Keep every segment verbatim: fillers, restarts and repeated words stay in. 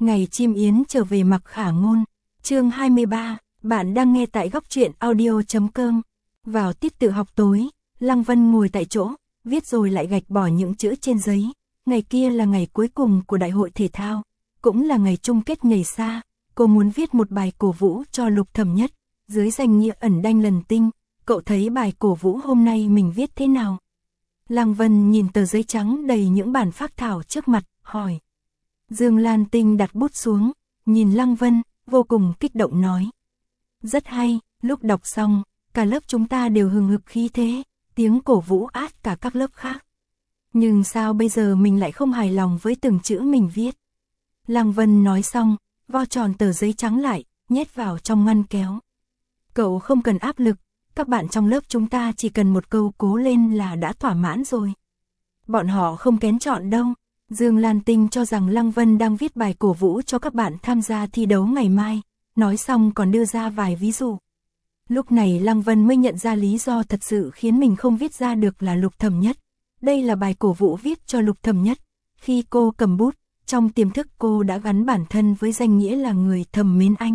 Ngày chim yến trở về Mặc Khả Ngôn. Chương hai mươi ba, bạn đang nghe tại góc truyện audio chấm com. Vào tiết tự học tối, Lăng Vân ngồi tại chỗ, viết rồi lại gạch bỏ những chữ trên giấy. Ngày kia là ngày cuối cùng của đại hội thể thao, cũng là ngày chung kết nhảy xa. Cô muốn viết một bài cổ vũ cho Lục Thẩm Nhất, dưới danh nghĩa ẩn đanh lần tinh. Cậu thấy bài cổ vũ hôm nay mình viết thế nào? Lăng Vân nhìn tờ giấy trắng đầy những bản phác thảo trước mặt, hỏi. Dương Lan Tinh đặt bút xuống, nhìn Lăng Vân, vô cùng kích động nói. Rất hay, lúc đọc xong, cả lớp chúng ta đều hừng hực khí thế, tiếng cổ vũ át cả các lớp khác. Nhưng sao bây giờ mình lại không hài lòng với từng chữ mình viết? Lăng Vân nói xong, vo tròn tờ giấy trắng lại, nhét vào trong ngăn kéo. Cậu không cần áp lực, các bạn trong lớp chúng ta chỉ cần một câu cố lên là đã thỏa mãn rồi. Bọn họ không kén chọn đâu. Dương Lan Tinh cho rằng Lăng Vân đang viết bài cổ vũ cho các bạn tham gia thi đấu ngày mai, nói xong còn đưa ra vài ví dụ. Lúc này Lăng Vân mới nhận ra lý do thật sự khiến mình không viết ra được là Lục Thẩm Nhất. Đây là bài cổ vũ viết cho Lục Thẩm Nhất. Khi cô cầm bút, trong tiềm thức cô đã gắn bản thân với danh nghĩa là người thầm mến anh.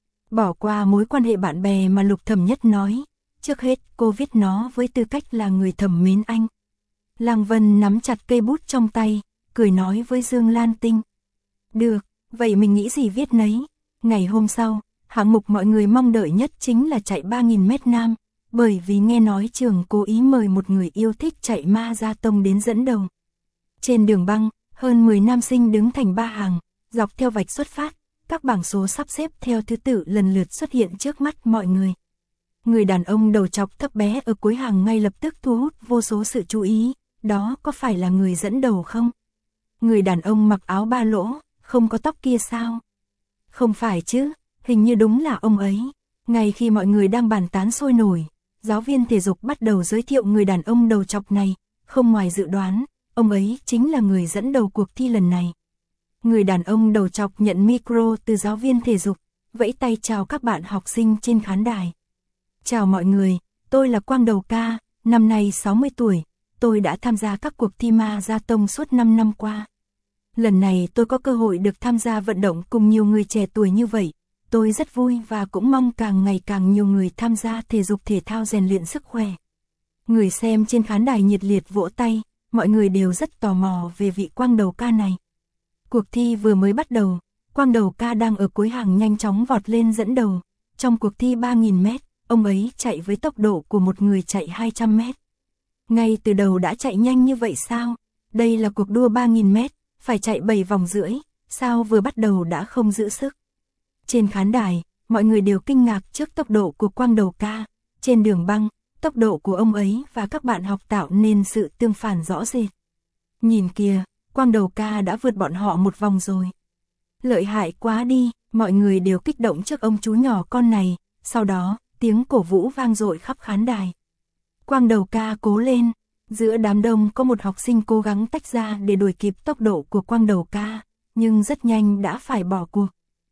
Bỏ qua mối quan hệ bạn bè mà Lục Thẩm Nhất nói, trước hết cô viết nó với tư cách là người thầm mến anh. Lăng Vân nắm chặt cây bút trong tay, cười nói với Dương Lan Tinh. Được, vậy mình nghĩ gì viết nấy. Ngày hôm sau, hạng mục mọi người mong đợi nhất chính là chạy ba nghìn mét nam, bởi vì nghe nói trường cố ý mời một người yêu thích chạy ma ra tông đến dẫn đầu. Trên đường băng, hơn mười nam sinh đứng thành ba hàng, dọc theo vạch xuất phát, các bảng số sắp xếp theo thứ tự lần lượt xuất hiện trước mắt mọi người. Người đàn ông đầu chọc thấp bé ở cuối hàng ngay lập tức thu hút vô số sự chú ý, đó có phải là người dẫn đầu không? Người đàn ông mặc áo ba lỗ, không có tóc kia sao? Không phải chứ, hình như đúng là ông ấy. Ngay khi mọi người đang bàn tán sôi nổi, giáo viên thể dục bắt đầu giới thiệu người đàn ông đầu chọc này, không ngoài dự đoán, ông ấy chính là người dẫn đầu cuộc thi lần này. Người đàn ông đầu chọc nhận micro từ giáo viên thể dục, vẫy tay chào các bạn học sinh trên khán đài. Chào mọi người, tôi là Quang Đầu Ca, năm nay sáu mươi tuổi, tôi đã tham gia các cuộc thi ma gia tông suốt năm năm qua. Lần này tôi có cơ hội được tham gia vận động cùng nhiều người trẻ tuổi như vậy, tôi rất vui và cũng mong càng ngày càng nhiều người tham gia thể dục thể thao rèn luyện sức khỏe. Người xem trên khán đài nhiệt liệt vỗ tay, mọi người đều rất tò mò về vị Quang Đầu Ca này. Cuộc thi vừa mới bắt đầu, Quang Đầu Ca đang ở cuối hàng nhanh chóng vọt lên dẫn đầu. Trong cuộc thi ba nghìn mét, ông ấy chạy với tốc độ của một người chạy hai trăm mét. Ngay từ đầu đã chạy nhanh như vậy sao? Đây là cuộc đua ba nghìn mét, phải chạy bảy vòng rưỡi, sao vừa bắt đầu đã không giữ sức? Trên khán đài, mọi người đều kinh ngạc trước tốc độ của Quang Đầu Ca. Trên đường băng, tốc độ của ông ấy và các bạn học tạo nên sự tương phản rõ rệt. Nhìn kìa, Quang Đầu Ca đã vượt bọn họ một vòng rồi. Lợi hại quá đi, mọi người đều kích động trước ông chú nhỏ con này, sau đó, tiếng cổ vũ vang dội khắp khán đài. Quang Đầu Ca cố lên, giữa đám đông có một học sinh cố gắng tách ra để đuổi kịp tốc độ của Quang Đầu Ca, nhưng rất nhanh đã phải bỏ cuộc.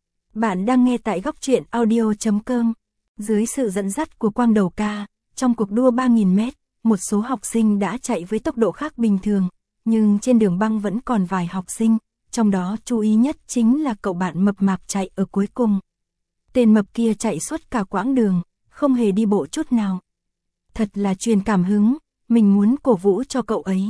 Bạn đang nghe tại góc truyện audio chấm com. Dưới sự dẫn dắt của Quang Đầu Ca, trong cuộc đua ba nghìn mét, một số học sinh đã chạy với tốc độ khác bình thường, nhưng trên đường băng vẫn còn vài học sinh, trong đó chú ý nhất chính là cậu bạn mập mạp chạy ở cuối cùng. Tên mập kia chạy suốt cả quãng đường, không hề đi bộ chút nào. Thật là truyền cảm hứng, mình muốn cổ vũ cho cậu ấy.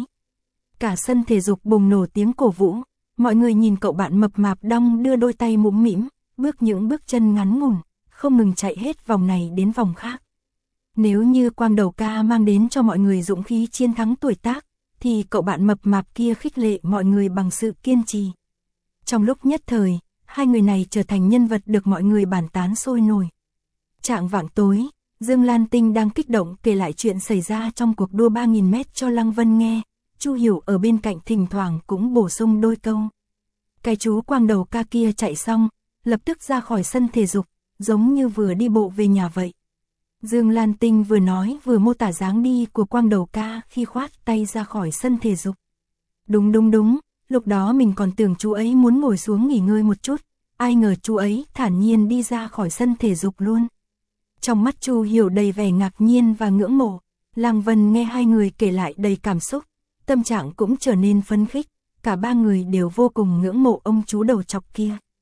Cả sân thể dục bùng nổ tiếng cổ vũ, mọi người nhìn cậu bạn mập mạp đong đưa đôi tay mũm mĩm, bước những bước chân ngắn ngủn, không ngừng chạy hết vòng này đến vòng khác. Nếu như Quang Đầu Ca mang đến cho mọi người dũng khí chiến thắng tuổi tác, thì cậu bạn mập mạp kia khích lệ mọi người bằng sự kiên trì. Trong lúc nhất thời, hai người này trở thành nhân vật được mọi người bàn tán sôi nổi. Chạng vạng tối, Dương Lan Tinh đang kích động kể lại chuyện xảy ra trong cuộc đua ba nghìn mét cho Lăng Vân nghe. Chu Hiểu ở bên cạnh thỉnh thoảng cũng bổ sung đôi câu. Cái chú Quang Đầu Ca kia chạy xong, lập tức ra khỏi sân thể dục, giống như vừa đi bộ về nhà vậy. Dương Lan Tinh vừa nói vừa mô tả dáng đi của Quang Đầu Ca khi khoát tay ra khỏi sân thể dục. Đúng đúng đúng, lúc đó mình còn tưởng chú ấy muốn ngồi xuống nghỉ ngơi một chút, ai ngờ chú ấy thản nhiên đi ra khỏi sân thể dục luôn. Trong mắt Chu Hiểu đầy vẻ ngạc nhiên và ngưỡng mộ, Lăng Vân nghe hai người kể lại đầy cảm xúc, tâm trạng cũng trở nên phấn khích, cả ba người đều vô cùng ngưỡng mộ ông chú đầu chọc kia.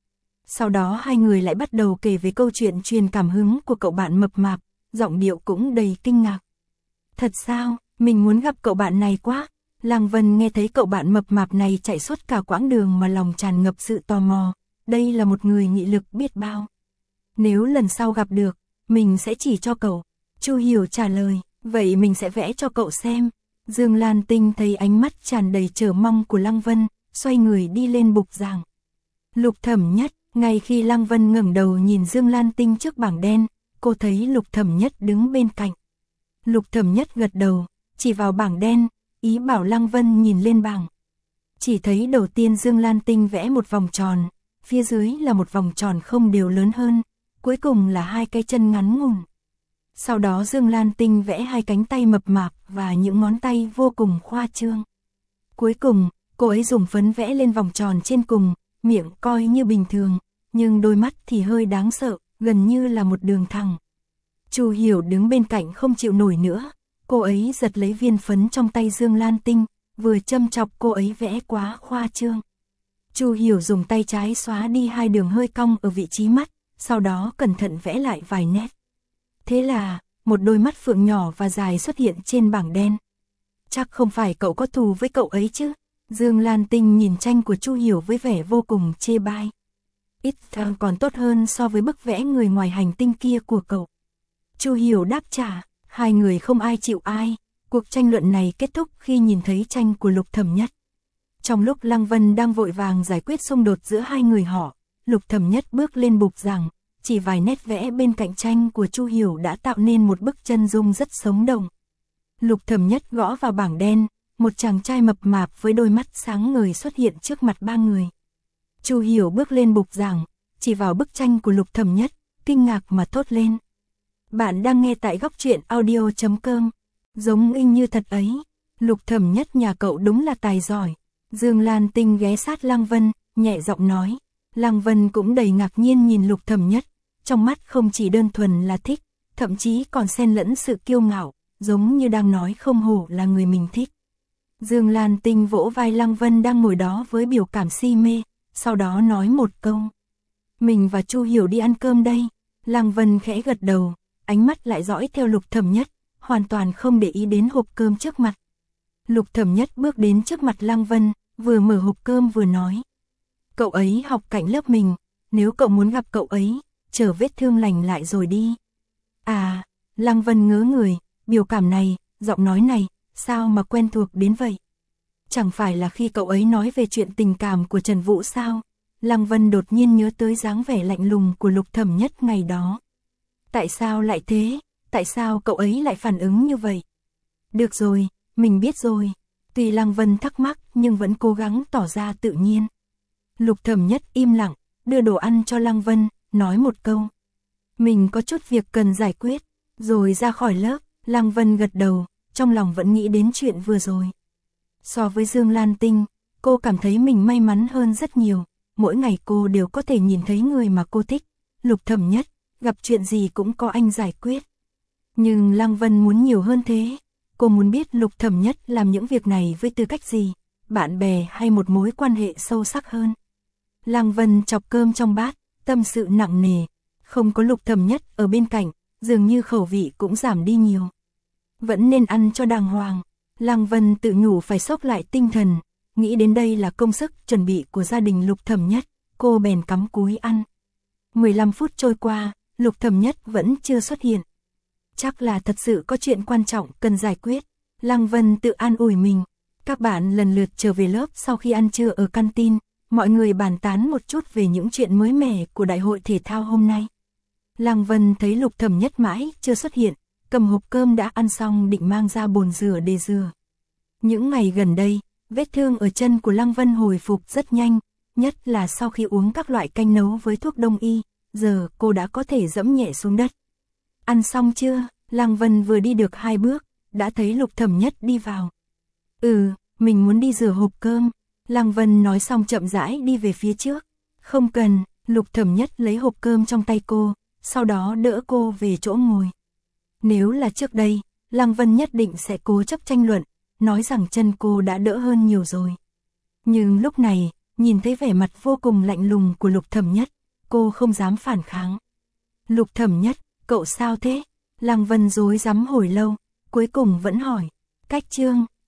Sau đó hai người lại bắt đầu kể về câu chuyện truyền cảm hứng của cậu bạn mập mạp, giọng điệu cũng đầy kinh ngạc. Thật sao, mình muốn gặp cậu bạn này quá. Lăng Vân nghe thấy cậu bạn mập mạp này chạy suốt cả quãng đường mà lòng tràn ngập sự tò mò, đây là một người nghị lực biết bao. Nếu lần sau gặp được, mình sẽ chỉ cho cậu. Chu Hiểu trả lời, vậy mình sẽ vẽ cho cậu xem. Dương Lan Tinh thấy ánh mắt tràn đầy chờ mong của Lăng Vân, xoay người đi lên bục giảng. Lục Thẩm Nhất, ngay khi Lăng Vân ngẩng đầu nhìn Dương Lan Tinh trước bảng đen, cô thấy Lục Thẩm Nhất đứng bên cạnh. Lục Thẩm Nhất gật đầu, chỉ vào bảng đen, ý bảo Lăng Vân nhìn lên bảng. Chỉ thấy đầu tiên Dương Lan Tinh vẽ một vòng tròn, phía dưới là một vòng tròn không đều lớn hơn, cuối cùng là hai cái chân ngắn ngủn. Sau đó Dương Lan Tinh vẽ hai cánh tay mập mạp và những ngón tay vô cùng khoa trương. Cuối cùng, cô ấy dùng phấn vẽ lên vòng tròn trên cùng, miệng coi như bình thường, nhưng đôi mắt thì hơi đáng sợ, gần như là một đường thẳng. Chu Hiểu đứng bên cạnh không chịu nổi nữa, cô ấy giật lấy viên phấn trong tay Dương Lan Tinh, vừa châm chọc cô ấy vẽ quá khoa trương. Chu Hiểu dùng tay trái xóa đi hai đường hơi cong ở vị trí mắt, sau đó cẩn thận vẽ lại vài nét. Thế là, một đôi mắt phượng nhỏ và dài xuất hiện trên bảng đen. Chắc không phải cậu có thù với cậu ấy chứ? Dương Lan Tinh nhìn tranh của Chu Hiểu với vẻ vô cùng chê bai. Ít thằng còn tốt hơn so với bức vẽ người ngoài hành tinh kia của cậu. Chu Hiểu đáp trả, hai người không ai chịu ai. Cuộc tranh luận này kết thúc khi nhìn thấy tranh của Lục Thẩm Nhất. Trong lúc Lăng Vân đang vội vàng giải quyết xung đột giữa hai người họ, Lục Thẩm Nhất bước lên bục giảng, chỉ vài nét vẽ bên cạnh tranh của Chu Hiểu đã tạo nên một bức chân dung rất sống động. Lục Thẩm Nhất gõ vào bảng đen, một chàng trai mập mạp với đôi mắt sáng ngời xuất hiện trước mặt ba người. Chu Hiểu bước lên bục giảng, chỉ vào bức tranh của Lục Thẩm Nhất, kinh ngạc mà thốt lên. Bạn đang nghe tại góc truyện audio chấm com. Giống y như thật ấy, Lục Thẩm Nhất nhà cậu đúng là tài giỏi. Dương Lan Tinh ghé sát Lăng Vân, nhẹ giọng nói. Lăng Vân cũng đầy ngạc nhiên nhìn Lục Thẩm Nhất, trong mắt không chỉ đơn thuần là thích, thậm chí còn xen lẫn sự kiêu ngạo, giống như đang nói không hổ là người mình thích. Dương Lan Tinh vỗ vai Lăng Vân đang ngồi đó với biểu cảm si mê, sau đó nói một câu. Mình và Chu Hiểu đi ăn cơm đây. Lăng Vân khẽ gật đầu, ánh mắt lại dõi theo Lục Thẩm Nhất, hoàn toàn không để ý đến hộp cơm trước mặt. Lục Thẩm Nhất bước đến trước mặt Lăng Vân, vừa mở hộp cơm vừa nói. Cậu ấy học cạnh lớp mình, nếu cậu muốn gặp cậu ấy, chờ vết thương lành lại rồi đi. À, Lăng Vân ngớ người, biểu cảm này, giọng nói này, sao mà quen thuộc đến vậy? Chẳng phải là khi cậu ấy nói về chuyện tình cảm của Trần Vũ sao? Lăng Vân đột nhiên nhớ tới dáng vẻ lạnh lùng của Lục Thẩm Nhất ngày đó. Tại sao lại thế? Tại sao cậu ấy lại phản ứng như vậy? Được rồi, mình biết rồi. Tuy Lăng Vân thắc mắc nhưng vẫn cố gắng tỏ ra tự nhiên. Lục Thẩm Nhất im lặng, đưa đồ ăn cho Lăng Vân, nói một câu. Mình có chút việc cần giải quyết, rồi ra khỏi lớp. Lăng Vân gật đầu, trong lòng vẫn nghĩ đến chuyện vừa rồi. So với Dương Lan Tinh, cô cảm thấy mình may mắn hơn rất nhiều. Mỗi ngày cô đều có thể nhìn thấy người mà cô thích. Lục Thẩm Nhất, gặp chuyện gì cũng có anh giải quyết. Nhưng Lăng Vân muốn nhiều hơn thế. Cô muốn biết Lục Thẩm Nhất làm những việc này với tư cách gì, bạn bè hay một mối quan hệ sâu sắc hơn. Lăng Vân chọc cơm trong bát, tâm sự nặng nề. Không có Lục Thẩm Nhất ở bên cạnh, dường như khẩu vị cũng giảm đi nhiều. Vẫn nên ăn cho đàng hoàng. Lăng Vân tự nhủ phải xốc lại tinh thần. Nghĩ đến đây là công sức chuẩn bị của gia đình Lục Thẩm Nhất, cô bèn cắm cúi ăn. mười lăm phút trôi qua, Lục Thẩm Nhất vẫn chưa xuất hiện. Chắc là thật sự có chuyện quan trọng cần giải quyết. Lăng Vân tự an ủi mình. Các bạn lần lượt trở về lớp sau khi ăn trưa ở canteen. Mọi người bàn tán một chút về những chuyện mới mẻ của đại hội thể thao hôm nay. Lăng Vân thấy Lục Thẩm Nhất mãi chưa xuất hiện, cầm hộp cơm đã ăn xong định mang ra bồn rửa để rửa. Những ngày gần đây, vết thương ở chân của Lăng Vân hồi phục rất nhanh, nhất là sau khi uống các loại canh nấu với thuốc đông y, giờ cô đã có thể dẫm nhẹ xuống đất. Ăn xong chưa? Lăng Vân vừa đi được hai bước, đã thấy Lục Thẩm Nhất đi vào. Ừ, mình muốn đi rửa hộp cơm. Lăng Vân nói xong chậm rãi đi về phía trước. Không cần, Lục Thẩm Nhất lấy hộp cơm trong tay cô, sau đó đỡ cô về chỗ ngồi. Nếu là trước đây, Lăng Vân nhất định sẽ cố chấp tranh luận, nói rằng chân cô đã đỡ hơn nhiều rồi. Nhưng lúc này, nhìn thấy vẻ mặt vô cùng lạnh lùng của Lục Thẩm Nhất, cô không dám phản kháng. Lục Thẩm Nhất, cậu sao thế? Lăng Vân rối rắm hồi lâu, cuối cùng vẫn hỏi. Cách Trương,